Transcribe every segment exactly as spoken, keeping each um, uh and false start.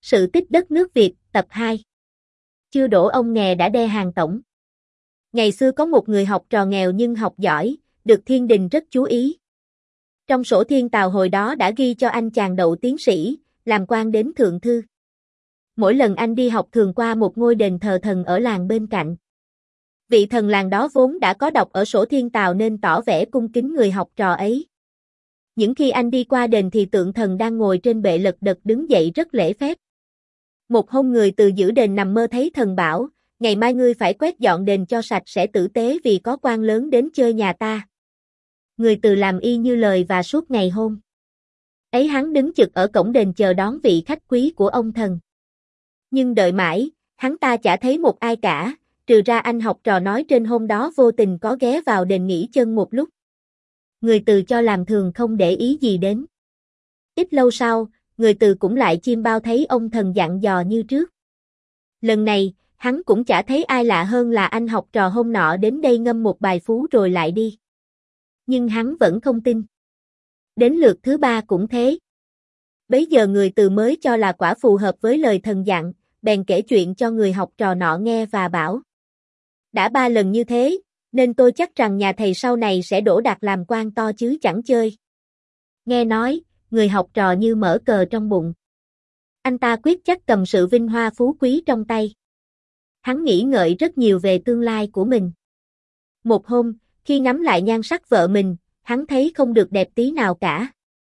Sự tích đất nước Việt, tập hai. Chưa đổ ông nghè đã đe hàng tổng. Ngày xưa có một người học trò nghèo nhưng học giỏi, được thiên đình rất chú ý. Trong sổ thiên tào hồi đó đã ghi cho anh chàng đậu tiến sĩ, làm quan đến thượng thư. Mỗi lần anh đi học thường qua một ngôi đền thờ thần ở làng bên cạnh. Vị thần làng đó vốn đã có đọc ở sổ thiên tào nên tỏ vẻ cung kính người học trò ấy. Những khi anh đi qua đền thì tượng thần đang ngồi trên bệ lật đật đứng dậy rất lễ phép. Một hôm người từ giữ đền nằm mơ thấy thần bảo, ngày mai ngươi phải quét dọn đền cho sạch sẽ tử tế vì có quan lớn đến chơi nhà ta. Người từ làm y như lời và suốt ngày hôm ấy hắn đứng chực ở cổng đền chờ đón vị khách quý của ông thần. Nhưng đợi mãi, hắn ta chả thấy một ai cả, trừ ra anh học trò nói trên hôm đó vô tình có ghé vào đền nghỉ chân một lúc. Người từ cho làm thường không để ý gì đến. Ít lâu sau, người từ cũng lại chiêm bao thấy ông thần dặn dò như trước. Lần này, hắn cũng chả thấy ai lạ hơn là anh học trò hôm nọ đến đây ngâm một bài phú rồi lại đi. Nhưng hắn vẫn không tin. Đến lượt thứ ba cũng thế. Bấy giờ người từ mới cho là quả phù hợp với lời thần dặn, bèn kể chuyện cho người học trò nọ nghe và bảo. Đã ba lần như thế, nên tôi chắc rằng nhà thầy sau này sẽ đỗ đạt làm quan to chứ chẳng chơi. Nghe nói, người học trò như mở cờ trong bụng. Anh ta quyết chắc cầm sự vinh hoa phú quý trong tay. Hắn nghĩ ngợi rất nhiều về tương lai của mình. Một hôm, khi ngắm lại nhan sắc vợ mình, hắn thấy không được đẹp tí nào cả.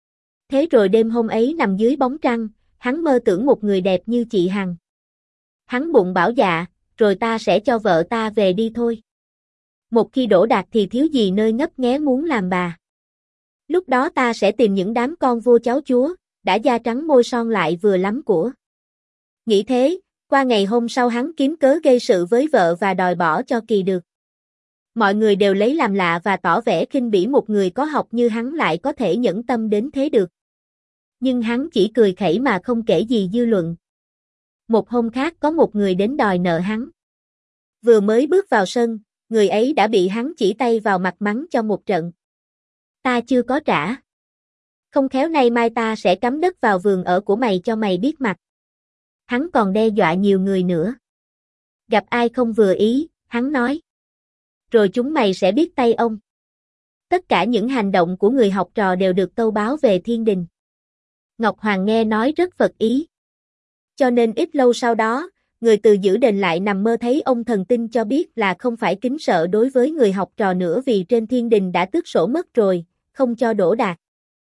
Thế rồi đêm hôm ấy nằm dưới bóng trăng, hắn mơ tưởng một người đẹp như chị Hằng. Hắn bụng bảo dạ, rồi ta sẽ cho vợ ta về đi thôi. Một khi đỗ đạt thì thiếu gì nơi ngấp nghé muốn làm bà. Lúc đó ta sẽ tìm những đám con vua cháu chúa, đã da trắng môi son lại vừa lắm của. Nghĩ thế, qua ngày hôm sau hắn kiếm cớ gây sự với vợ và đòi bỏ cho kỳ được. Mọi người đều lấy làm lạ và tỏ vẻ khinh bỉ một người có học như hắn lại có thể nhẫn tâm đến thế được. Nhưng hắn chỉ cười khẩy mà không kể gì dư luận. Một hôm khác có một người đến đòi nợ hắn. Vừa mới bước vào sân, người ấy đã bị hắn chỉ tay vào mặt mắng cho một trận. Ta chưa có trả. Không khéo nay mai ta sẽ cắm đất vào vườn ở của mày cho mày biết mặt. Hắn còn đe dọa nhiều người nữa. Gặp ai không vừa ý, hắn nói. Rồi chúng mày sẽ biết tay ông. Tất cả những hành động của người học trò đều được tâu báo về thiên đình. Ngọc Hoàng nghe nói rất phật ý. Cho nên ít lâu sau đó, người từ giữ đền lại nằm mơ thấy ông thần tinh cho biết là không phải kính sợ đối với người học trò nữa vì trên thiên đình đã tước sổ mất rồi, không cho đỗ đạt.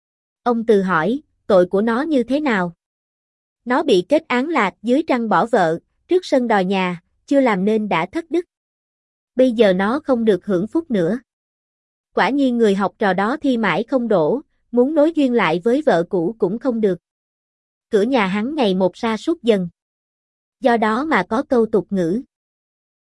Ông từ hỏi, tội của nó như thế nào? Nó bị kết án là dưới trăng bỏ vợ, trước sân đòi nhà, chưa làm nên đã thất đức. Bây giờ nó không được hưởng phúc nữa. Quả nhiên người học trò đó thi mãi không đỗ, muốn nối duyên lại với vợ cũ cũng không được. Cửa nhà hắn ngày một sa sút dần. Do đó mà có câu tục ngữ.